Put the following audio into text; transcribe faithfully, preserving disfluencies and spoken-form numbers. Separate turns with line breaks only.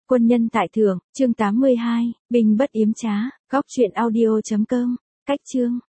Quân nhân tại thượng, chương tám mươi hai, binh bất yếm trá, góc truyện audio chấm com, cách chương.